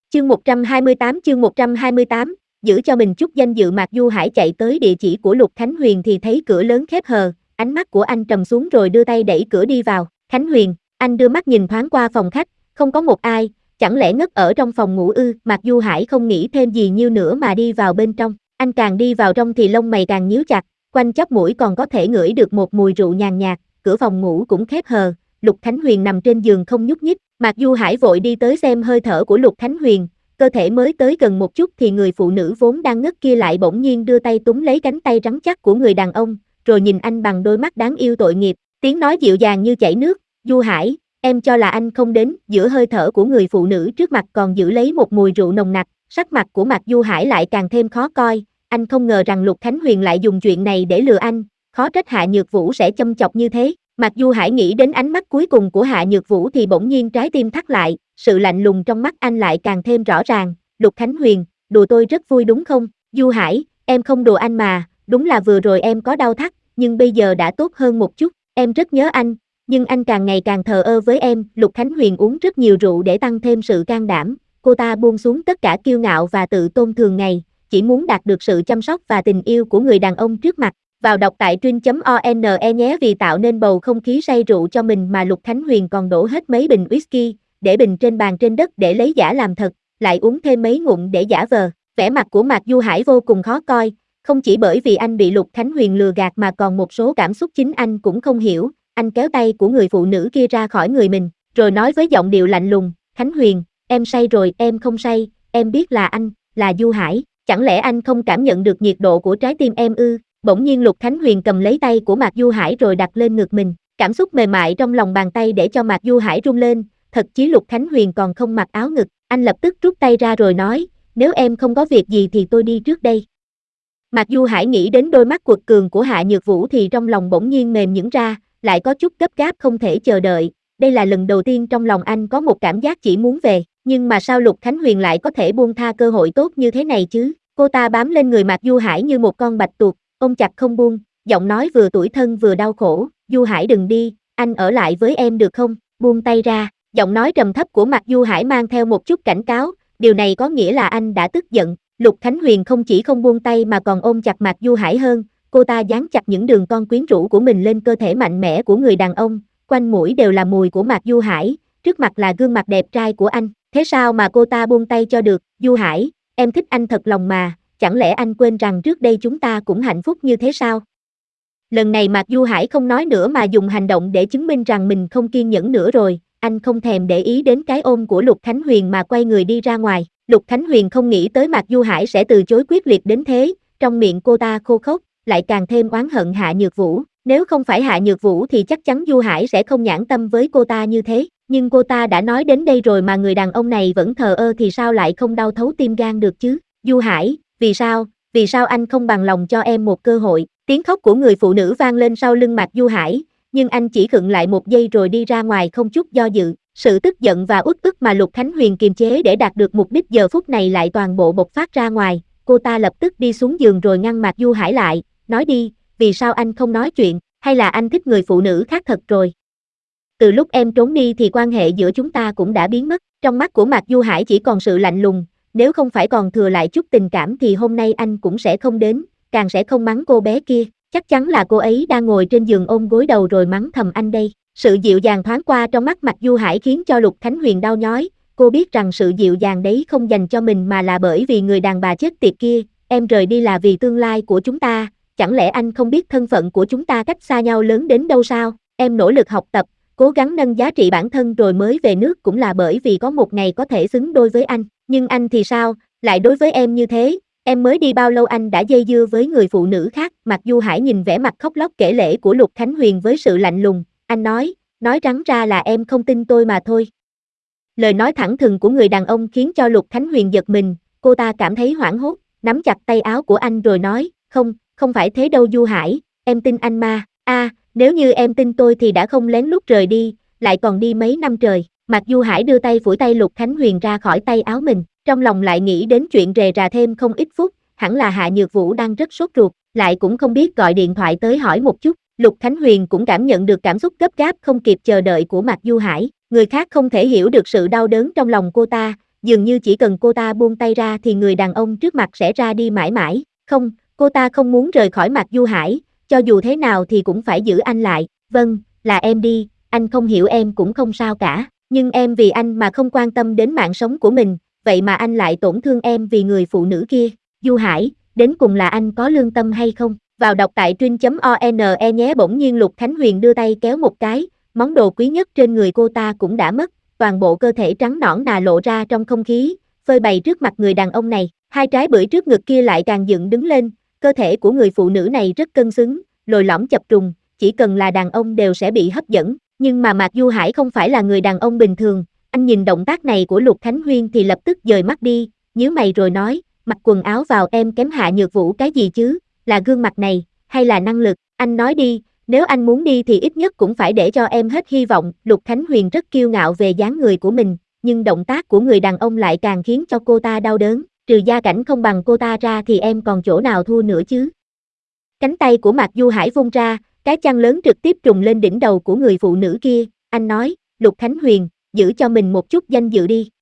Chương 128, giữ cho mình chút danh dự. Mạc Du Hải chạy tới địa chỉ của Lục Khánh Huyền thì thấy cửa lớn khép hờ, ánh mắt của anh trầm xuống rồi đưa tay đẩy cửa đi vào. Khánh Huyền, anh đưa mắt nhìn thoáng qua phòng khách, không có một ai, chẳng lẽ ngất ở trong phòng ngủ ư? Mạc Du Hải không nghĩ thêm gì nhiêu nữa mà đi vào bên trong. Anh càng đi vào trong thì lông mày càng nhíu chặt, quanh chóp mũi còn có thể ngửi được một mùi rượu nhàn nhạt, cửa phòng ngủ cũng khép hờ. Lục Khánh Huyền nằm trên giường không nhúc nhích. Mạc Du Hải vội đi tới xem hơi thở của Lục Khánh Huyền, cơ thể mới tới gần một chút thì người phụ nữ vốn đang ngất kia lại bỗng nhiên đưa tay túm lấy cánh tay rắn chắc của người đàn ông, rồi nhìn anh bằng đôi mắt đáng yêu tội nghiệp, tiếng nói dịu dàng như chảy nước, Du Hải, em cho là anh không đến. Giữa hơi thở của người phụ nữ trước mặt còn giữ lấy một mùi rượu nồng nặc, sắc mặt của Mạc Du Hải lại càng thêm khó coi, anh không ngờ rằng Lục Khánh Huyền lại dùng chuyện này để lừa anh, khó trách Hạ Nhược Vũ sẽ châm chọc như thế. Mạc Du Hải nghĩ đến ánh mắt cuối cùng của Hạ Nhược Vũ thì bỗng nhiên trái tim thắt lại, sự lạnh lùng trong mắt anh lại càng thêm rõ ràng. Lục Khánh Huyền, đùa tôi rất vui đúng không? Du Hải, em không đùa anh mà, đúng là vừa rồi em có đau thắt, nhưng bây giờ đã tốt hơn một chút, em rất nhớ anh, nhưng anh càng ngày càng thờ ơ với em. Lục Khánh Huyền uống rất nhiều rượu để tăng thêm sự can đảm, cô ta buông xuống tất cả kiêu ngạo và tự tôn thường ngày, chỉ muốn đạt được sự chăm sóc và tình yêu của người đàn ông trước mặt. Vào đọc tại truyện.one nhé. Vì tạo nên bầu không khí say rượu cho mình mà Lục Khánh Huyền còn đổ hết mấy bình whisky, để bình trên bàn trên đất để lấy giả làm thật, lại uống thêm mấy ngụm để giả vờ. Vẻ mặt của Mạc Du Hải vô cùng khó coi, không chỉ bởi vì anh bị Lục Khánh Huyền lừa gạt mà còn một số cảm xúc chính anh cũng không hiểu. Anh kéo tay của người phụ nữ kia ra khỏi người mình, rồi nói với giọng điệu lạnh lùng, Khánh Huyền, em say rồi. Em không say, em biết là anh, là Du Hải, chẳng lẽ anh không cảm nhận được nhiệt độ của trái tim em ư? Bỗng nhiên Lục Khánh Huyền cầm lấy tay của Mạc Du Hải rồi đặt lên ngực mình, cảm xúc mềm mại trong lòng bàn tay để cho Mạc Du Hải run lên, thật chí Lục Khánh Huyền còn không mặc áo ngực, anh lập tức rút tay ra rồi nói, nếu em không có việc gì thì tôi đi trước đây. Mạc Du Hải nghĩ đến đôi mắt quật cường của Hạ Nhược Vũ thì trong lòng bỗng nhiên mềm nhũn ra, lại có chút gấp gáp không thể chờ đợi, đây là lần đầu tiên trong lòng anh có một cảm giác chỉ muốn về, nhưng mà sao Lục Khánh Huyền lại có thể buông tha cơ hội tốt như thế này chứ? Cô ta bám lên người Mạc Du Hải như một con bạch tuộc, ôm chặt không buông, giọng nói vừa tủi thân vừa đau khổ, Du Hải đừng đi, anh ở lại với em được không? Buông tay ra. Giọng nói trầm thấp của Mạc Du Hải mang theo một chút cảnh cáo, điều này có nghĩa là anh đã tức giận. Lục Khánh Huyền không chỉ không buông tay mà còn ôm chặt Mạc Du Hải hơn, cô ta dán chặt những đường con quyến rũ của mình lên cơ thể mạnh mẽ của người đàn ông, quanh mũi đều là mùi của Mạc Du Hải, trước mặt là gương mặt đẹp trai của anh, thế sao mà cô ta buông tay cho được? Du Hải, em thích anh thật lòng mà, chẳng lẽ anh quên rằng trước đây chúng ta cũng hạnh phúc như thế sao? Lần này Mạc Du Hải không nói nữa mà dùng hành động để chứng minh rằng mình không kiên nhẫn nữa rồi, anh không thèm để ý đến cái ôm của Lục Khánh Huyền mà quay người đi ra ngoài. Lục Khánh Huyền không nghĩ tới Mạc Du Hải sẽ từ chối quyết liệt đến thế, trong miệng cô ta khô khốc, lại càng thêm oán hận Hạ Nhược Vũ, nếu không phải Hạ Nhược Vũ thì chắc chắn Du Hải sẽ không nhãn tâm với cô ta như thế, nhưng cô ta đã nói đến đây rồi mà người đàn ông này vẫn thờ ơ thì sao lại không đau thấu tim gan được chứ? Du Hải, vì sao anh không bằng lòng cho em một cơ hội? Tiếng khóc của người phụ nữ vang lên sau lưng Mạc Du Hải, nhưng anh chỉ khựng lại một giây rồi đi ra ngoài không chút do dự. Sự tức giận và uất ức mà Lục Khánh Huyền kiềm chế để đạt được mục đích giờ phút này lại toàn bộ bộc phát ra ngoài. Cô ta lập tức đi xuống giường rồi ngăn Mạc Du Hải lại, nói đi, vì sao anh không nói chuyện, hay là anh thích người phụ nữ khác thật rồi? Từ lúc em trốn đi thì quan hệ giữa chúng ta cũng đã biến mất. Trong mắt của Mạc Du Hải chỉ còn sự lạnh lùng, nếu không phải còn thừa lại chút tình cảm thì hôm nay anh cũng sẽ không đến, càng sẽ không mắng cô bé kia, chắc chắn là cô ấy đang ngồi trên giường ôm gối đầu rồi mắng thầm anh đây. Sự dịu dàng thoáng qua trong mắt Mạc Du Hải khiến cho Lục Khánh Huyền đau nhói, cô biết rằng sự dịu dàng đấy không dành cho mình mà là bởi vì người đàn bà chết tiệt kia, em rời đi là vì tương lai của chúng ta, chẳng lẽ anh không biết thân phận của chúng ta cách xa nhau lớn đến đâu sao? Em nỗ lực học tập, cố gắng nâng giá trị bản thân rồi mới về nước cũng là bởi vì có một ngày có thể xứng đôi với anh, nhưng anh thì sao, lại đối với em như thế? Em mới đi bao lâu anh đã dây dưa với người phụ nữ khác? Mạc Du Hải nhìn vẻ mặt khóc lóc kể lể của Lục Khánh Huyền với sự lạnh lùng, anh nói rắn ra là em không tin tôi mà thôi. Lời nói thẳng thừng của người đàn ông khiến cho Lục Khánh Huyền giật mình, cô ta cảm thấy hoảng hốt, nắm chặt tay áo của anh rồi nói, không phải thế đâu Du Hải, em tin anh mà, nếu như em tin tôi thì đã không lén lút rời đi, lại còn đi mấy năm trời. Mạc Du Hải đưa tay phủi tay Lục Khánh Huyền ra khỏi tay áo mình, trong lòng lại nghĩ đến chuyện rề rà thêm không ít phút, hẳn là Hạ Nhược Vũ đang rất sốt ruột, lại cũng không biết gọi điện thoại tới hỏi một chút. Lục Khánh Huyền cũng cảm nhận được cảm xúc gấp gáp không kịp chờ đợi của Mạc Du Hải, người khác không thể hiểu được sự đau đớn trong lòng cô ta, dường như chỉ cần cô ta buông tay ra thì người đàn ông trước mặt sẽ ra đi mãi mãi. Không, cô ta không muốn rời khỏi Mạc Du Hải, cho dù thế nào thì cũng phải giữ anh lại. Vâng, là em đi, anh không hiểu em cũng không sao cả, nhưng em vì anh mà không quan tâm đến mạng sống của mình, vậy mà anh lại tổn thương em vì người phụ nữ kia. Du Hải, đến cùng là anh có lương tâm hay không? Vào đọc tại truyện.one nhé. Bỗng nhiên Lục Khánh Huyền đưa tay kéo một cái, món đồ quý nhất trên người cô ta cũng đã mất, toàn bộ cơ thể trắng nõn nà lộ ra trong không khí, phơi bày trước mặt người đàn ông này. Hai trái bưởi trước ngực kia lại càng dựng đứng lên, cơ thể của người phụ nữ này rất cân xứng, lồi lõm chập trùng, chỉ cần là đàn ông đều sẽ bị hấp dẫn, nhưng mà Mạc Du Hải không phải là người đàn ông bình thường, anh nhìn động tác này của Lục Khánh Huyên thì lập tức dời mắt đi, nhíu mày rồi nói, mặc quần áo vào em kém Hạ Nhược Vũ cái gì chứ, là gương mặt này, hay là năng lực, anh nói đi, nếu anh muốn đi thì ít nhất cũng phải để cho em hết hy vọng. Lục Khánh Huyền rất kiêu ngạo về dáng người của mình, nhưng động tác của người đàn ông lại càng khiến cho cô ta đau đớn, trừ gia cảnh không bằng cô ta ra thì em còn chỗ nào thua nữa chứ. Cánh tay của Mạc Du Hải vung ra, cái chăn lớn trực tiếp trùng lên đỉnh đầu của người phụ nữ kia, anh nói, Lục Khánh Huyền, giữ cho mình một chút danh dự đi.